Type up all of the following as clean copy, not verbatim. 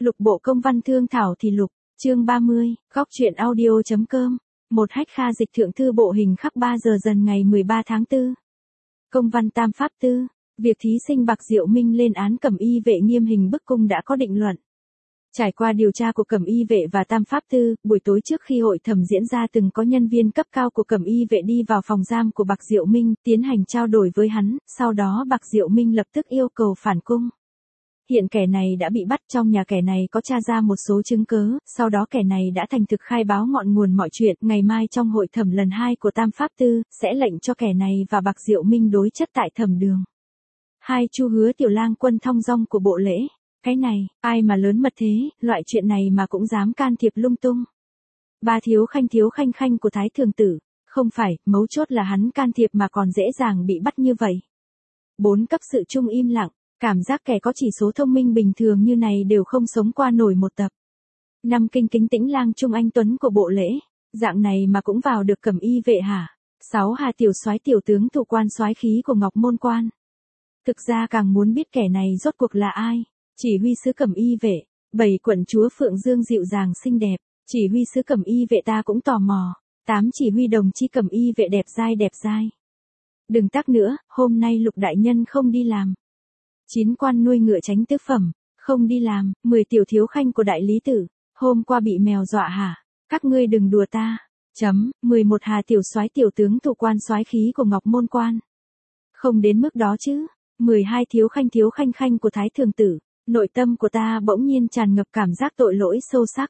Lục bộ công văn thương thảo thì lục, chương 30, góc truyện audio.com, một hách kha dịch thượng thư bộ hình khắc 3 giờ dần ngày 13 tháng 4. Công văn tam pháp tư, việc thí sinh Bạc Diệu Minh lên án Cẩm Y vệ nghiêm hình bức cung đã có định luận. Trải qua điều tra của Cẩm Y vệ và tam pháp tư, buổi tối trước khi hội thẩm diễn ra từng có nhân viên cấp cao của Cẩm Y vệ đi vào phòng giam của Bạc Diệu Minh, tiến hành trao đổi với hắn, sau đó Bạc Diệu Minh lập tức yêu cầu phản cung. Hiện kẻ này đã bị bắt, trong nhà kẻ này có tra ra một số chứng cứ, sau đó kẻ này đã thành thực khai báo ngọn nguồn mọi chuyện, ngày mai trong hội thẩm lần 2 của tam pháp tư, sẽ lệnh cho kẻ này và Bạc Diệu Minh đối chất tại thẩm đường. 2. Chu Hứa Tiểu Lang Quân thong dong của bộ lễ. Cái này, ai mà lớn mật thế, loại chuyện này mà cũng dám can thiệp lung tung. 3. Thiếu khanh khanh của Thái Thường Tử. Không phải, mấu chốt là hắn can thiệp mà còn dễ dàng bị bắt như vậy. 4. Cấp sự trung im lặng. Cảm giác kẻ có chỉ số thông minh bình thường như này đều không sống qua nổi một tập. 5. Kinh kính tĩnh lang Trung Anh Tuấn của bộ lễ. Dạng này mà cũng vào được Cẩm Y vệ hả? 6. Hà tiểu soái tiểu tướng thủ quan soái khí của Ngọc Môn Quan. Thực ra càng muốn biết kẻ này rốt cuộc là ai. Chỉ huy sứ Cẩm Y vệ. 7. Quận chúa Phượng Dương dịu dàng xinh đẹp. Chỉ huy sứ Cẩm Y vệ ta cũng tò mò. 8. Chỉ huy đồng chi Cẩm Y vệ đẹp dai. Đừng tắc nữa, hôm nay Lục đại nhân không đi làm. 9. Quan nuôi ngựa tránh tước phẩm, không đi làm. 10. Tiểu thiếu khanh của đại lý tử, hôm qua bị mèo dọa hả? Các ngươi đừng đùa ta. 11. Hà tiểu soái tiểu tướng thủ quan soái khí của Ngọc Môn Quan. Không đến mức đó chứ. 12. Thiếu khanh của Thái Thường Tử, nội tâm của ta bỗng nhiên tràn ngập cảm giác tội lỗi sâu sắc.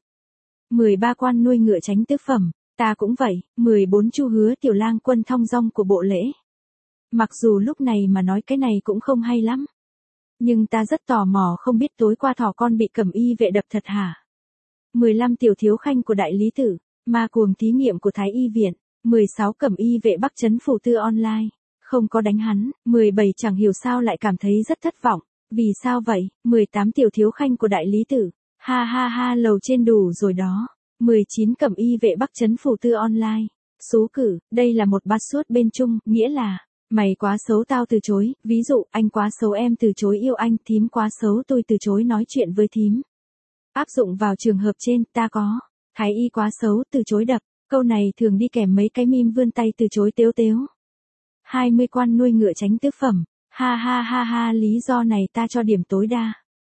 13. Quan nuôi ngựa tránh tước phẩm, ta cũng vậy. 14. Chu Hứa Tiểu Lang Quân thong dong của bộ lễ. Mặc dù lúc này mà nói cái này cũng không hay lắm. Nhưng ta rất tò mò không biết tối qua thỏ con bị Cẩm Y vệ đập thật hả? 15. Tiểu thiếu khanh của đại lý tử, ma cuồng thí nghiệm của Thái Y viện. 16. Cẩm Y vệ Bắc trấn phủ tư online, không có đánh hắn. 17. Chẳng hiểu sao lại cảm thấy rất thất vọng. Vì sao vậy? 18. Tiểu thiếu khanh của đại lý tử, ha lầu trên đủ rồi đó. 19. Cẩm Y vệ Bắc trấn phủ tư online, số cử, đây là một password bên Trung, nghĩa là mày quá xấu tao từ chối, ví dụ anh quá xấu em từ chối yêu anh, thím quá xấu tôi từ chối nói chuyện với thím. Áp dụng vào trường hợp trên, ta có. Thái y quá xấu từ chối đập, câu này thường đi kèm mấy cái meme vươn tay từ chối tếu. 20. Quan nuôi ngựa tránh tước phẩm, ha lý do này ta cho điểm tối đa.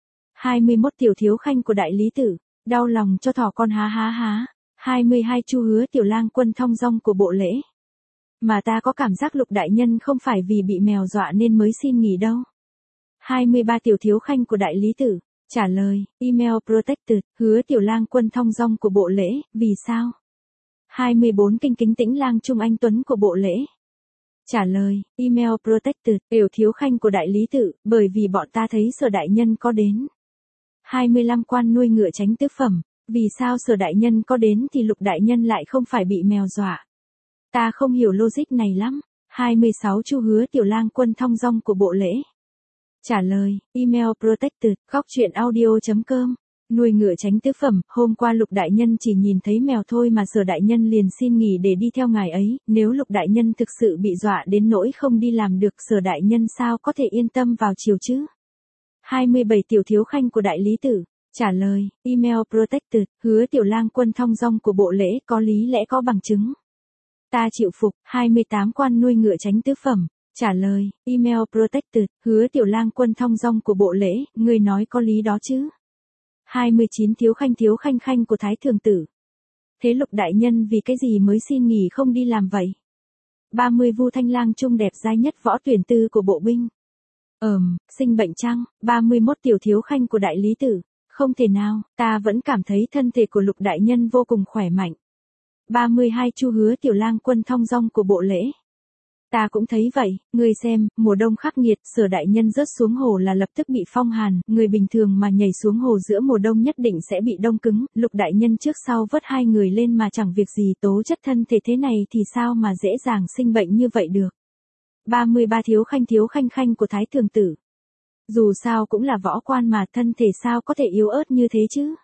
21. Tiểu thiếu khanh của đại lý tử, đau lòng cho thỏ con ha. 22. Chu Hứa Tiểu Lang Quân thong dong của bộ lễ. Mà ta có cảm giác Lục đại nhân không phải vì bị mèo dọa nên mới xin nghỉ đâu. 23. Tiểu thiếu khanh của đại lý tử, trả lời, email protected, Hứa Tiểu Lang Quân thong dong của bộ lễ, vì sao? 24. Kinh kính tĩnh lang Trung Anh Tuấn của bộ lễ. Trả lời, email protected, Tiểu thiếu khanh của đại lý tử, bởi vì bọn ta thấy Sở đại nhân có đến. 25. Quan nuôi ngựa tránh tước phẩm, vì sao Sở đại nhân có đến thì Lục đại nhân lại không phải bị mèo dọa? Ta không hiểu logic này lắm. 26. Chu Hứa Tiểu Lang Quân thong dong của bộ lễ. Trả lời, email protected, góc truyện audio.com. Nuôi ngựa tránh tước phẩm, hôm qua Lục đại nhân chỉ nhìn thấy mèo thôi mà Sở đại nhân liền xin nghỉ để đi theo ngài ấy, nếu Lục đại nhân thực sự bị dọa đến nỗi không đi làm được, Sở đại nhân sao có thể yên tâm vào chiều chứ? 27. Tiểu thiếu khanh của đại lý tử, trả lời, email protected, Hứa Tiểu Lang Quân thong dong của bộ lễ, có lý lẽ có bằng chứng. Ta chịu phục. 28. Quan nuôi ngựa tránh tước phẩm, trả lời, email protected, Hứa Tiểu Lang Quân thong dong của bộ lễ, ngươi nói có lý đó chứ? 29. Thiếu khanh của Thái Thường Tử. Thế Lục đại nhân vì cái gì mới xin nghỉ không đi làm vậy? 30. Vu Thanh Lang Trung đẹp dai nhất võ tuyển tư của bộ binh. Sinh bệnh chăng? 31. Tiểu thiếu khanh của đại lý tử, không thể nào, ta vẫn cảm thấy thân thể của Lục đại nhân vô cùng khỏe mạnh. 32. Chu Hứa Tiểu Lang Quân thong dong của bộ lễ. Ta cũng thấy vậy, ngươi xem, mùa đông khắc nghiệt, Sở đại nhân rớt xuống hồ là lập tức bị phong hàn, người bình thường mà nhảy xuống hồ giữa mùa đông nhất định sẽ bị đông cứng, Lục đại nhân trước sau vớt hai người lên mà chẳng việc gì, tố chất thân thể thế này thì sao mà dễ dàng sinh bệnh như vậy được. 33. Thiếu khanh của Thái Thường Tử. Dù sao cũng là võ quan mà, thân thể sao có thể yếu ớt như thế chứ?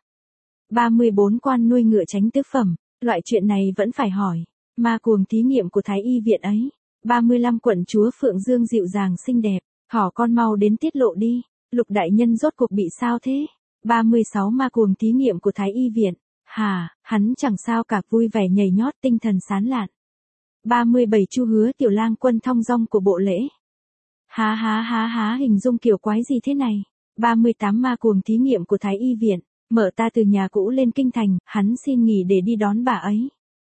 34. Quan nuôi ngựa tránh tước phẩm, loại chuyện này vẫn phải hỏi. Ma cuồng thí nghiệm của Thái Y viện ấy. 35. Quận chúa Phượng Dương dịu dàng xinh đẹp, thỏ con mau đến tiết lộ đi. Lục đại nhân rốt cuộc bị sao thế? 36 ma cuồng thí nghiệm của Thái Y Viện. Hà, hắn chẳng sao cả, vui vẻ nhảy nhót, tinh thần sán lạn. 37 Chu Hứa Tiểu Lang Quân thong dong của bộ lễ. Há há há há, hình dung kiểu quái gì thế này. 38 Ma cuồng thí nghiệm của Thái Y Viện. Mở ta từ nhà cũ lên kinh thành, hắn xin nghỉ để đi đón bà ấy.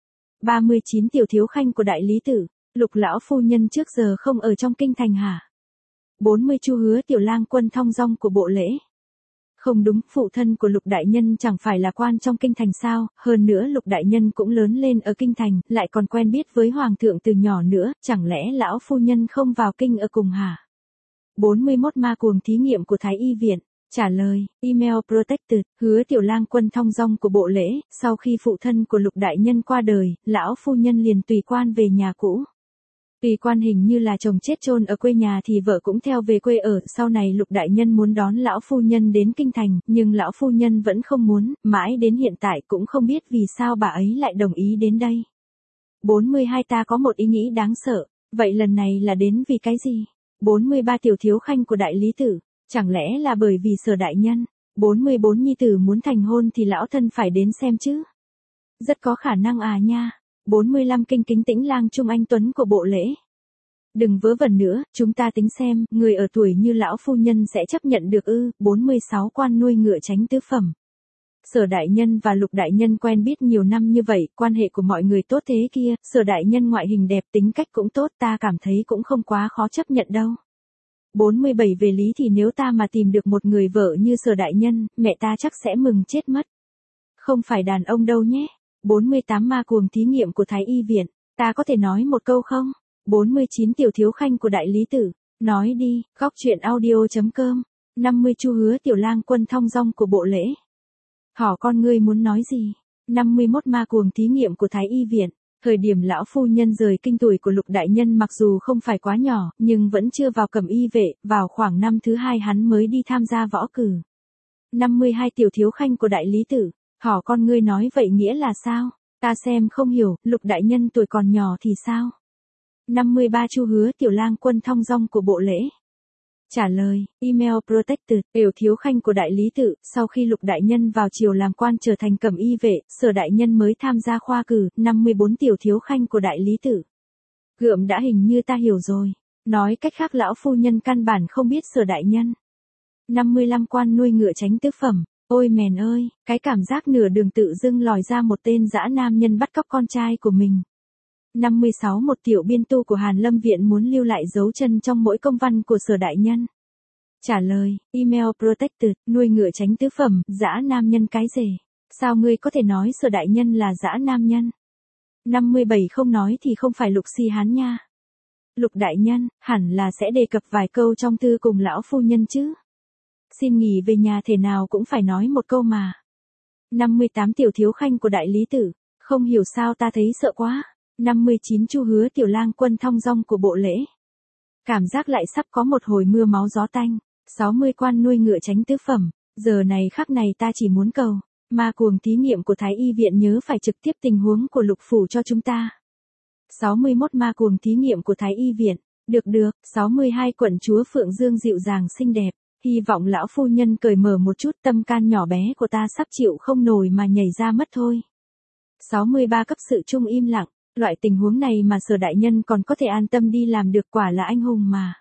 39 Tiểu Thiếu Khanh của Đại Lý Tử. Lục lão phu nhân trước giờ không ở trong kinh thành hả? 40 Chu Hứa Tiểu Lang Quân thong dong của bộ lễ. Không đúng, phụ thân của Lục đại nhân chẳng phải là quan trong kinh thành sao, hơn nữa Lục đại nhân cũng lớn lên ở kinh thành, lại còn quen biết với hoàng thượng từ nhỏ nữa, chẳng lẽ lão phu nhân không vào kinh ở cùng hả? 41 Ma cuồng thí nghiệm của Thái Y Viện. Trả lời, email protected, Hứa Tiểu Lang Quân thong dong của bộ lễ, sau khi phụ thân của Lục đại nhân qua đời, lão phu nhân liền tùy quan về nhà cũ. Tùy quan hình như là chồng chết chôn ở quê nhà thì vợ cũng theo về quê ở, sau này Lục đại nhân muốn đón lão phu nhân đến kinh thành, nhưng lão phu nhân vẫn không muốn, mãi đến hiện tại cũng không biết vì sao bà ấy lại đồng ý đến đây. 42 Ta có một ý nghĩ đáng sợ, vậy lần này là đến vì cái gì? 43 Tiểu Thiếu Khanh của Đại Lý Tử, chẳng lẽ là bởi vì Sở đại nhân? 44 Nhi tử muốn thành hôn thì lão thân phải đến xem chứ? Rất có khả năng à nha. 45 Kinh Kính Tĩnh Lang Trung Anh Tuấn của bộ lễ. Đừng vớ vẩn nữa, chúng ta tính xem, người ở tuổi như lão phu nhân sẽ chấp nhận được ư? 46 Quan nuôi ngựa tránh tứ phẩm. Sở đại nhân và Lục đại nhân quen biết nhiều năm như vậy, quan hệ của mọi người tốt thế kia, Sở đại nhân ngoại hình đẹp, tính cách cũng tốt, ta cảm thấy cũng không quá khó chấp nhận đâu. 47 Về lý thì nếu ta mà tìm được một người vợ như Sở đại nhân, mẹ ta chắc sẽ mừng chết mất. Không phải đàn ông đâu nhé. 48 Ma cuồng thí nghiệm của Thái Y Viện. Ta có thể nói một câu không? 49 Tiểu Thiếu Khanh của Đại Lý Tử. Nói đi, góc chuyện audio.com. 50 Chu Hứa Tiểu Lang Quân thong dong của bộ lễ. Hỏi con ngươi muốn nói gì? 51 Ma cuồng thí nghiệm của Thái Y Viện. Thời điểm lão phu nhân rời kinh, tuổi của Lục đại nhân mặc dù không phải quá nhỏ, nhưng vẫn chưa vào cẩm y vệ, vào khoảng năm thứ 2 hắn mới đi tham gia võ cử. 52 Tiểu Thiếu Khanh của Đại Lý Tử. Hỏi con ngươi nói vậy nghĩa là sao? Ta xem không hiểu, Lục đại nhân tuổi còn nhỏ thì sao? 53 Chu Hứa Tiểu Lang Quân thong dong của bộ lễ. Trả lời, email protected, Tiểu Thiếu Khanh của Đại Lý Tự, sau khi Lục đại nhân vào triều làm quan trở thành cẩm y vệ, Sở đại nhân mới tham gia khoa cử. 54 Tiểu Thiếu Khanh của Đại Lý Tự. Gượm đã, hình như ta hiểu rồi. Nói cách khác lão phu nhân căn bản không biết Sở đại nhân. 55 Quan nuôi ngựa tránh tứ phẩm. Ôi mèn ơi, cái cảm giác nửa đường tự dưng lòi ra một tên dã nam nhân bắt cóc con trai của mình. 56 Một tiểu biên tu của Hàn Lâm Viện muốn lưu lại dấu chân trong mỗi công văn của Sở đại nhân. Trả lời, email protected, nuôi ngựa tránh tứ phẩm, dã nam nhân cái rể. Sao ngươi có thể nói Sở đại nhân là dã nam nhân? 57 Không nói thì không phải Lục si hán nha. Lục đại nhân, hẳn là sẽ đề cập vài câu trong thư cùng lão phu nhân chứ. Xin nghỉ về nhà thể nào cũng phải nói một câu mà. 58 Tiểu Thiếu Khanh của Đại Lý Tử. Không hiểu sao ta thấy sợ quá. 59 Chu Hứa Tiểu Lang Quân thong dong của bộ lễ. Cảm giác lại sắp có một hồi mưa máu gió tanh. 60 Quan nuôi ngựa tránh tứ phẩm. Giờ này khắc này ta chỉ muốn cầu. Ma cuồng thí nghiệm của Thái Y Viện nhớ phải trực tiếp tình huống của Lục phủ cho chúng ta. 61 Ma cuồng thí nghiệm của Thái Y Viện. Được. 62 Quận chúa Phượng Dương dịu dàng xinh đẹp. Hy vọng lão phu nhân cởi mở một chút, tâm can nhỏ bé của ta sắp chịu không nổi mà nhảy ra mất thôi. 63 Cấp sự chung im lặng. Loại tình huống này mà Sở đại nhân còn có thể an tâm đi làm được, quả là anh hùng mà.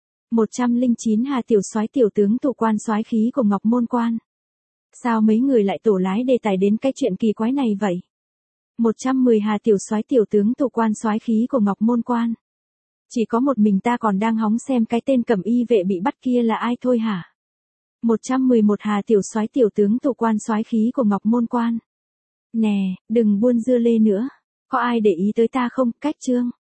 109 Hà Tiểu Soái tiểu tướng thủ quan soái khí của Ngọc Môn Quan. Sao mấy người lại tổ lái đề tài đến cái chuyện kỳ quái này vậy? 110 Hà Tiểu Soái tiểu tướng thủ quan soái khí của Ngọc Môn Quan. Chỉ có một mình ta còn đang hóng xem cái tên cẩm y vệ bị bắt kia là ai thôi hả? 111 Hà Tiểu Soái tiểu tướng thủ quan soái khí của Ngọc Môn Quan. Nè, đừng buôn dưa lê nữa. Có ai để ý tới ta không? Cách chương.